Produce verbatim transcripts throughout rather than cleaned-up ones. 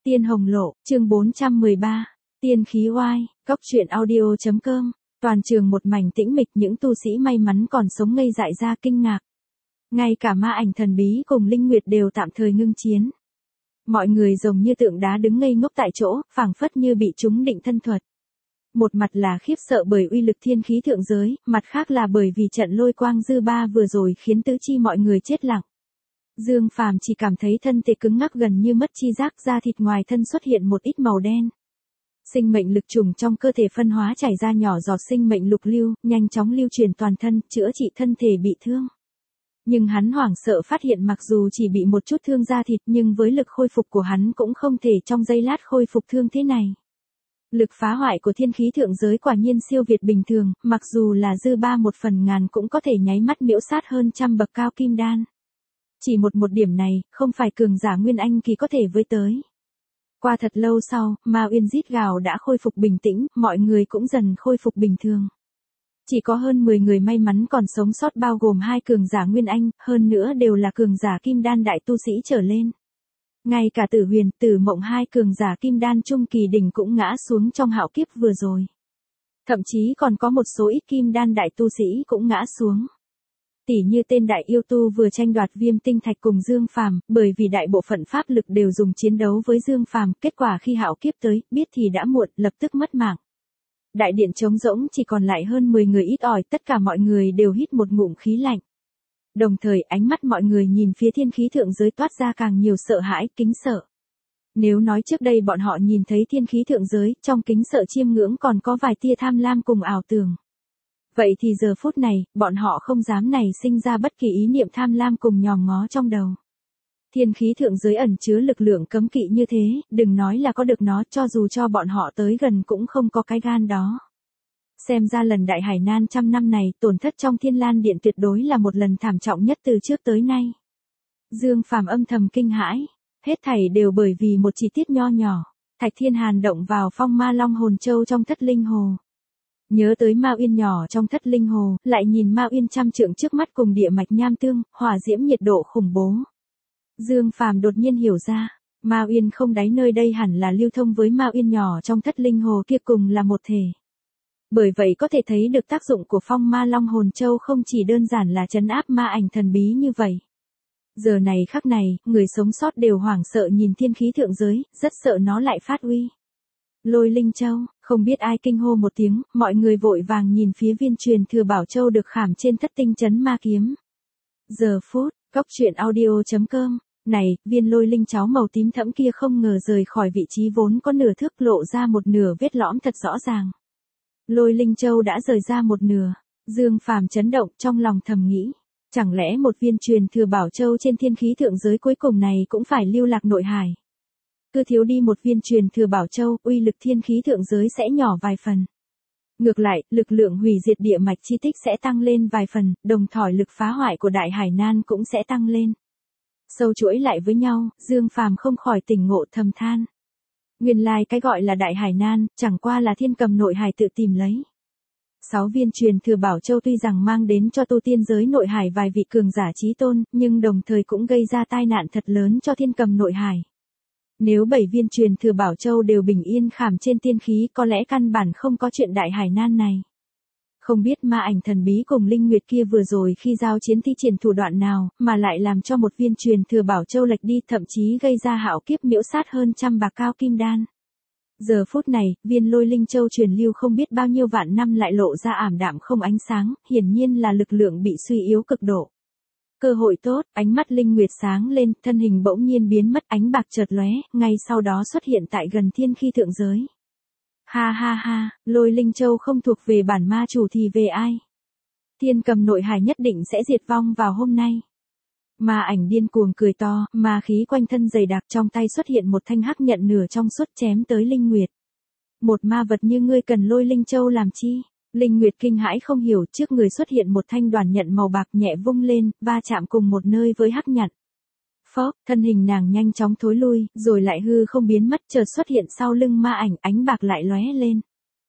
Tiên Hồng Lộ, chương bốn trăm mười ba, Tiên Khí Oai, Cốc truyện audio.com, toàn trường một mảnh tĩnh mịch, những tu sĩ may mắn còn sống ngây dại ra kinh ngạc. Ngay cả ma ảnh thần bí cùng Linh Nguyệt đều tạm thời ngưng chiến. Mọi người giống như tượng đá đứng ngây ngốc tại chỗ, phảng phất như bị chúng định thân thuật. Một mặt là khiếp sợ bởi uy lực thiên khí thượng giới, mặt khác là bởi vì trận lôi quang dư ba vừa rồi khiến tứ chi mọi người chết lặng. Dương Phàm chỉ cảm thấy thân thể cứng ngắc gần như mất chi giác, da thịt ngoài thân xuất hiện một ít màu đen. Sinh mệnh lực trùng trong cơ thể phân hóa chảy ra nhỏ giọt sinh mệnh lục lưu, nhanh chóng lưu truyền toàn thân, chữa trị thân thể bị thương. Nhưng hắn hoảng sợ phát hiện mặc dù chỉ bị một chút thương da thịt nhưng với lực khôi phục của hắn cũng không thể trong giây lát khôi phục thương thế này. Lực phá hoại của thiên khí thượng giới quả nhiên siêu việt bình thường, mặc dù là dư ba một phần ngàn cũng có thể nháy mắt miễu sát hơn trăm bậc cao kim đan. Chỉ một một điểm này, không phải cường giả Nguyên Anh kỳ có thể với tới. Qua thật lâu sau, Ma Uyên rít gào đã khôi phục bình tĩnh, mọi người cũng dần khôi phục bình thường. Chỉ có hơn mười người may mắn còn sống sót bao gồm hai cường giả Nguyên Anh, hơn nữa đều là cường giả kim đan đại tu sĩ trở lên. Ngay cả Tử Huyền, Tử Mộng hai cường giả kim đan trung kỳ đỉnh cũng ngã xuống trong hạo kiếp vừa rồi. Thậm chí còn có một số ít kim đan đại tu sĩ cũng ngã xuống. Tỷ như tên đại yêu tu vừa tranh đoạt Viêm Tinh Thạch cùng Dương Phàm, bởi vì đại bộ phận pháp lực đều dùng chiến đấu với Dương Phàm, kết quả khi hạo kiếp tới, biết thì đã muộn, lập tức mất mạng. Đại điện trống rỗng chỉ còn lại hơn mười người ít ỏi, tất cả mọi người đều hít một ngụm khí lạnh. Đồng thời ánh mắt mọi người nhìn phía thiên khí thượng giới toát ra càng nhiều sợ hãi, kính sợ. Nếu nói trước đây bọn họ nhìn thấy thiên khí thượng giới, trong kính sợ chiêm ngưỡng còn có vài tia tham lam cùng ảo tưởng. Vậy thì giờ phút này, bọn họ không dám nảy sinh ra bất kỳ ý niệm tham lam cùng nhòm ngó trong đầu. Thiên khí thượng giới ẩn chứa lực lượng cấm kỵ như thế, đừng nói là có được nó, cho dù cho bọn họ tới gần cũng không có cái gan đó. Xem ra lần đại hải nan trăm năm này, tổn thất trong Thiên Lan Điện tuyệt đối là một lần thảm trọng nhất từ trước tới nay. Dương Phàm âm thầm kinh hãi, hết thảy đều bởi vì một chi tiết nho nhỏ. Thạch Thiên Hàn động vào phong ma long hồn châu trong thất linh hồ. Nhớ tới Ma Uyên nhỏ trong thất linh hồ, lại nhìn Ma Uyên trăm trượng trước mắt cùng địa mạch nham tương, hỏa diễm nhiệt độ khủng bố. Dương Phàm đột nhiên hiểu ra, Ma Uyên không đáy nơi đây hẳn là lưu thông với Ma Uyên nhỏ trong thất linh hồ kia cùng là một thể. Bởi vậy có thể thấy được tác dụng của phong ma long hồn châu không chỉ đơn giản là trấn áp ma ảnh thần bí như vậy. Giờ này khắc này, người sống sót đều hoảng sợ nhìn thiên khí thượng giới, rất sợ nó lại phát uy. Lôi Linh Châu, không biết ai kinh hô một tiếng, mọi người vội vàng nhìn phía viên truyền thừa bảo châu được khảm trên thất tinh chấn ma kiếm. Giờ phút, Cốc truyện audio.com, này, viên lôi linh cháo màu tím thẫm kia không ngờ rời khỏi vị trí vốn có nửa thước lộ ra một nửa vết lõm thật rõ ràng. Lôi Linh Châu đã rời ra một nửa, Dương Phàm chấn động trong lòng thầm nghĩ, chẳng lẽ một viên truyền thừa bảo châu trên thiên khí thượng giới cuối cùng này cũng phải lưu lạc nội hải. Cứ thiếu đi một viên truyền thừa bảo châu, uy lực thiên khí thượng giới sẽ nhỏ vài phần. Ngược lại, lực lượng hủy diệt địa mạch chi tích sẽ tăng lên vài phần, đồng thời lực phá hoại của đại hải nan cũng sẽ tăng lên. Sâu chuỗi lại với nhau, Dương Phàm không khỏi tỉnh ngộ thầm than. Nguyên lai cái gọi là đại hải nan, chẳng qua là thiên cầm nội hải tự tìm lấy. Sáu viên truyền thừa bảo châu tuy rằng mang đến cho tu tiên giới nội hải vài vị cường giả chí tôn, nhưng đồng thời cũng gây ra tai nạn thật lớn cho thiên cầm nội hải. Nếu bảy viên truyền thừa bảo châu đều bình yên khảm trên tiên khí, có lẽ căn bản không có chuyện đại hải nan này. Không biết ma ảnh thần bí cùng Linh Nguyệt kia vừa rồi khi giao chiến thi triển thủ đoạn nào, mà lại làm cho một viên truyền thừa bảo châu lệch đi, thậm chí gây ra hạo kiếp miễu sát hơn trăm bạc cao kim đan. Giờ phút này, viên lôi linh châu truyền lưu không biết bao nhiêu vạn năm lại lộ ra ảm đạm không ánh sáng, hiển nhiên là lực lượng bị suy yếu cực độ. Cơ hội tốt, ánh mắt Linh Nguyệt sáng lên, thân hình bỗng nhiên biến mất, ánh bạc chợt lóe, ngay sau đó xuất hiện tại gần thiên khí thượng giới. Ha ha ha, lôi Linh Châu không thuộc về bản ma chủ thì về ai? Thiên cầm nội hải nhất định sẽ diệt vong vào hôm nay. Ma ảnh điên cuồng cười to, ma khí quanh thân dày đặc, trong tay xuất hiện một thanh hắc nhận nửa trong suốt chém tới Linh Nguyệt. Một ma vật như ngươi cần lôi Linh Châu làm chi? Linh Nguyệt kinh hãi không hiểu, trước người xuất hiện một thanh đoàn nhận màu bạc nhẹ vung lên, va chạm cùng một nơi với hắc nhận. Phốc, thân hình nàng nhanh chóng thối lui, rồi lại hư không biến mất, chợt xuất hiện sau lưng ma ảnh, ánh bạc lại lóe lên.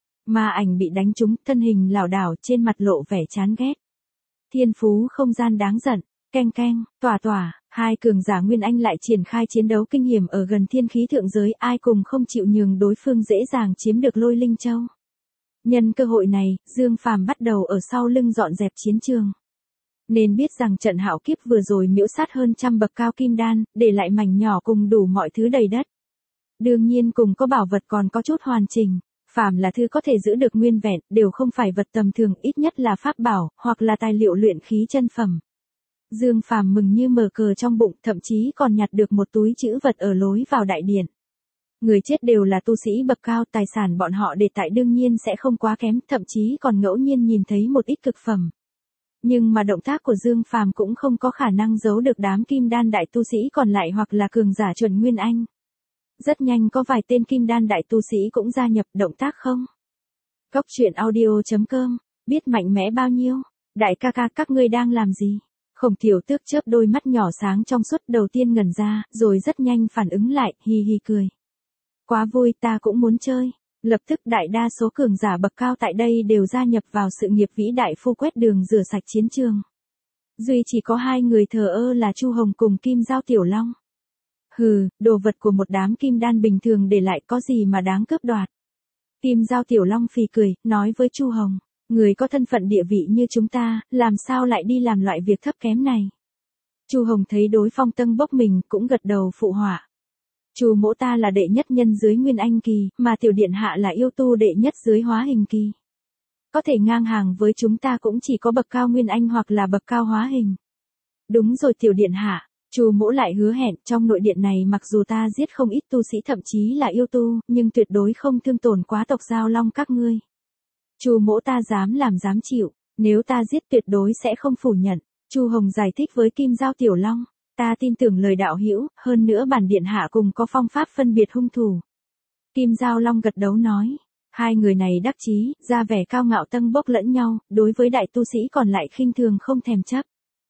Ma ảnh bị đánh trúng, thân hình lảo đảo, trên mặt lộ vẻ chán ghét. Thiên phú không gian đáng giận, Keng keng, tỏa tỏa, hai cường giả Nguyên Anh lại triển khai chiến đấu kinh hiểm ở gần thiên khí thượng giới, ai cùng không chịu nhường đối phương dễ dàng chiếm được Lôi Linh Châu. Nhân cơ hội này, Dương Phàm bắt đầu ở sau lưng dọn dẹp chiến trường. Nên biết rằng trận hạo kiếp vừa rồi miễu sát hơn trăm bậc cao kim đan, để lại mảnh nhỏ cùng đủ mọi thứ đầy đất. Đương nhiên cùng có bảo vật còn có chút hoàn chỉnh. Phàm là thứ có thể giữ được nguyên vẹn, đều không phải vật tầm thường, ít nhất là pháp bảo, hoặc là tài liệu luyện khí chân phẩm. Dương Phàm mừng như mở cờ trong bụng, thậm chí còn nhặt được một túi trữ vật ở lối vào đại điện. Người chết đều là tu sĩ bậc cao, tài sản bọn họ để tại đương nhiên sẽ không quá kém, thậm chí còn ngẫu nhiên nhìn thấy một ít cực phẩm. Nhưng mà động tác của Dương Phàm cũng không có khả năng giấu được đám kim đan đại tu sĩ còn lại hoặc là cường giả chuẩn Nguyên Anh. Rất nhanh có vài tên kim đan đại tu sĩ cũng gia nhập động tác không. Góc truyện audio chấm com, biết mạnh mẽ bao nhiêu, đại ca ca các ngươi đang làm gì? Khổng Tiểu Tước chớp đôi mắt nhỏ sáng trong suốt, đầu tiên ngẩn ra, rồi rất nhanh phản ứng lại, hi hi cười. Quá vui, ta cũng muốn chơi. Lập tức đại đa số cường giả bậc cao tại đây đều gia nhập vào sự nghiệp vĩ đại phu quét đường rửa sạch chiến trường. Duy chỉ có hai người thờ ơ là Chu Hồng cùng Kim Giao Tiểu Long. Hừ, đồ vật của một đám kim đan bình thường để lại có gì mà đáng cướp đoạt. Kim Giao Tiểu Long phì cười, nói với Chu Hồng, người có thân phận địa vị như chúng ta, làm sao lại đi làm loại việc thấp kém này. Chu Hồng thấy đối phong tâng bốc mình, cũng gật đầu phụ họa. Chu mỗ ta là đệ nhất nhân dưới Nguyên Anh kỳ, mà tiểu điện hạ là yêu tu đệ nhất dưới Hóa Hình kỳ. Có thể ngang hàng với chúng ta cũng chỉ có bậc cao Nguyên Anh hoặc là bậc cao Hóa Hình. Đúng rồi tiểu điện hạ. Chu mỗ lại hứa hẹn, trong nội điện này mặc dù ta giết không ít tu sĩ thậm chí là yêu tu, nhưng tuyệt đối không thương tổn quá tộc Giao Long các ngươi. Chu mỗ ta dám làm dám chịu, nếu ta giết tuyệt đối sẽ không phủ nhận. Chu Hồng giải thích với Kim Giao Tiểu Long, ta tin tưởng lời đạo hữu, hơn nữa bản điện hạ cùng có phong pháp phân biệt hung thủ. Kim Giao Long gật đầu nói, hai người này đắc chí, ra vẻ cao ngạo tâng bốc lẫn nhau, đối với đại tu sĩ còn lại khinh thường không thèm chấp.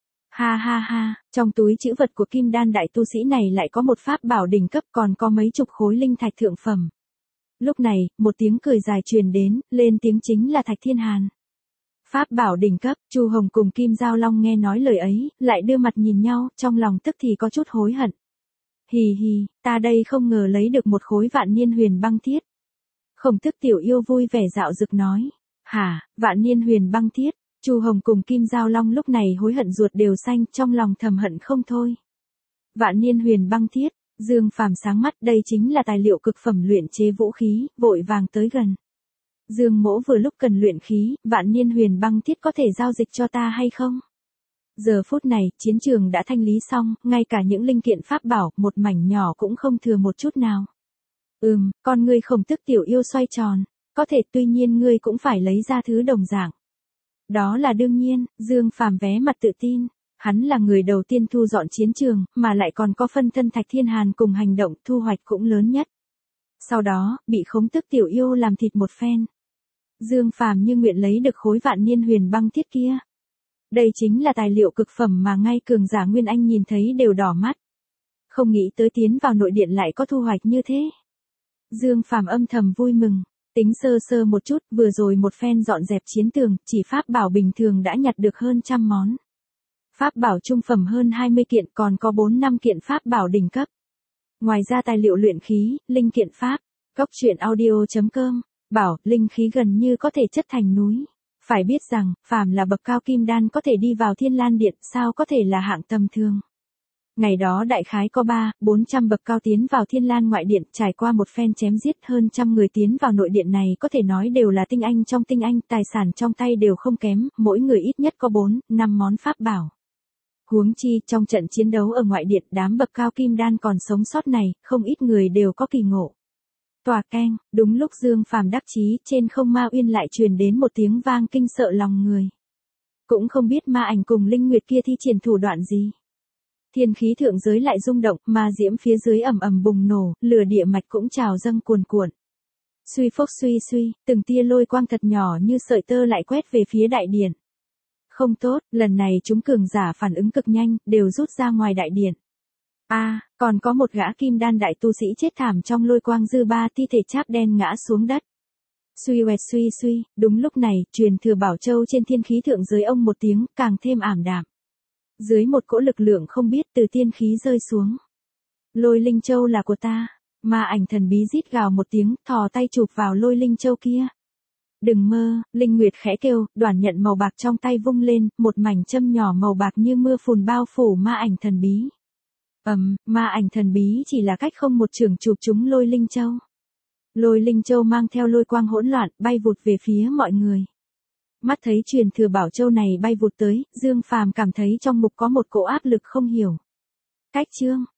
Ha ha ha, trong túi trữ vật của kim đan đại tu sĩ này lại có một pháp bảo đỉnh cấp, còn có mấy chục khối linh thạch thượng phẩm. Lúc này, một tiếng cười dài truyền đến, lên tiếng chính là Thạch Thiên Hàn. Pháp bảo đỉnh cấp, Chu Hồng cùng Kim Giao Long nghe nói lời ấy, lại đưa mặt nhìn nhau, trong lòng tức thì có chút hối hận. Hì hì, ta đây không ngờ lấy được một khối vạn niên huyền băng thiết. Khổng Tức tiểu yêu vui vẻ dạo dực nói. Hả, vạn niên huyền băng thiết? Chu Hồng cùng Kim Giao Long lúc này hối hận ruột đều xanh, trong lòng thầm hận không thôi. Vạn niên huyền băng thiết, Dương Phàm sáng mắt, đây chính là tài liệu cực phẩm luyện chế vũ khí, vội vàng tới gần. Dương mỗ vừa lúc cần luyện khí, vạn niên huyền băng thiết có thể giao dịch cho ta hay không? Giờ phút này, chiến trường đã thanh lý xong, ngay cả những linh kiện pháp bảo, một mảnh nhỏ cũng không thừa một chút nào. Ừm, con ngươi Khổng Tức tiểu yêu xoay tròn, có thể, tuy nhiên ngươi cũng phải lấy ra thứ đồng dạng. Đó là đương nhiên, Dương Phàm vé mặt tự tin, hắn là người đầu tiên thu dọn chiến trường, mà lại còn có phân thân Thạch Thiên Hàn cùng hành động, thu hoạch cũng lớn nhất. Sau đó, bị Khổng Tức tiểu yêu làm thịt một phen. Dương Phàm như nguyện lấy được khối vạn niên huyền băng thiết kia. Đây chính là tài liệu cực phẩm mà ngay cường giả Nguyên Anh nhìn thấy đều đỏ mắt. Không nghĩ tới tiến vào nội điện lại có thu hoạch như thế. Dương Phàm âm thầm vui mừng. Tính sơ sơ một chút, vừa rồi một phen dọn dẹp chiến tường, chỉ pháp bảo bình thường đã nhặt được hơn trăm món. Pháp bảo trung phẩm hơn hai mươi kiện, còn có bốn năm kiện pháp bảo đỉnh cấp. Ngoài ra tài liệu luyện khí, linh kiện pháp, góc truyện audio chấm com, bảo, linh khí gần như có thể chất thành núi. Phải biết rằng, phàm là bậc cao kim đan có thể đi vào Thiên Lan Điện, sao có thể là hạng tầm thường. Ngày đó đại khái có ba, bốn trăm bậc cao tiến vào Thiên Lan ngoại điện, trải qua một phen chém giết hơn trăm người tiến vào nội điện này có thể nói đều là tinh anh trong tinh anh, tài sản trong tay đều không kém, mỗi người ít nhất có bốn, năm món pháp bảo. Huống chi, trong trận chiến đấu ở ngoại điện, đám bậc cao kim đan còn sống sót này, không ít người đều có kỳ ngộ. Tòa keng, đúng lúc Dương Phàm đắc chí, trên không Ma Uyên lại truyền đến một tiếng vang kinh sợ lòng người. Cũng không biết Ma Ảnh cùng Linh Nguyệt kia thi triển thủ đoạn gì. Thiên khí thượng giới lại rung động, ma diễm phía dưới ầm ầm bùng nổ, lửa địa mạch cũng trào dâng cuồn cuộn. Suy phốc suy suy, từng tia lôi quang thật nhỏ như sợi tơ lại quét về phía đại điện. Không tốt, lần này chúng cường giả phản ứng cực nhanh, đều rút ra ngoài đại điện. A, à, còn có một gã kim đan đại tu sĩ chết thảm trong lôi quang dư ba, thi thể cháp đen ngã xuống đất. Suy quẹt suy suy, đúng lúc này, truyền thừa Bảo Châu trên thiên khí thượng giới ông một tiếng, càng thêm ảm đạm. Dưới một cỗ lực lượng không biết từ tiên khí rơi xuống. Lôi linh châu là của ta. Ma ảnh thần bí rít gào một tiếng, thò tay chụp vào lôi linh châu kia. Đừng mơ, Linh Nguyệt khẽ kêu, đoản nhận màu bạc trong tay vung lên, một mảnh châm nhỏ màu bạc như mưa phùn bao phủ ma ảnh thần bí. Ầm, um, ma ảnh thần bí chỉ là cách không một chưởng chụp trúng lôi linh châu. Lôi linh châu mang theo lôi quang hỗn loạn, bay vụt về phía mọi người. Mắt thấy truyền thừa bảo châu này bay vụt tới, Dương Phàm cảm thấy trong mục có một cỗ áp lực không hiểu. Cách chương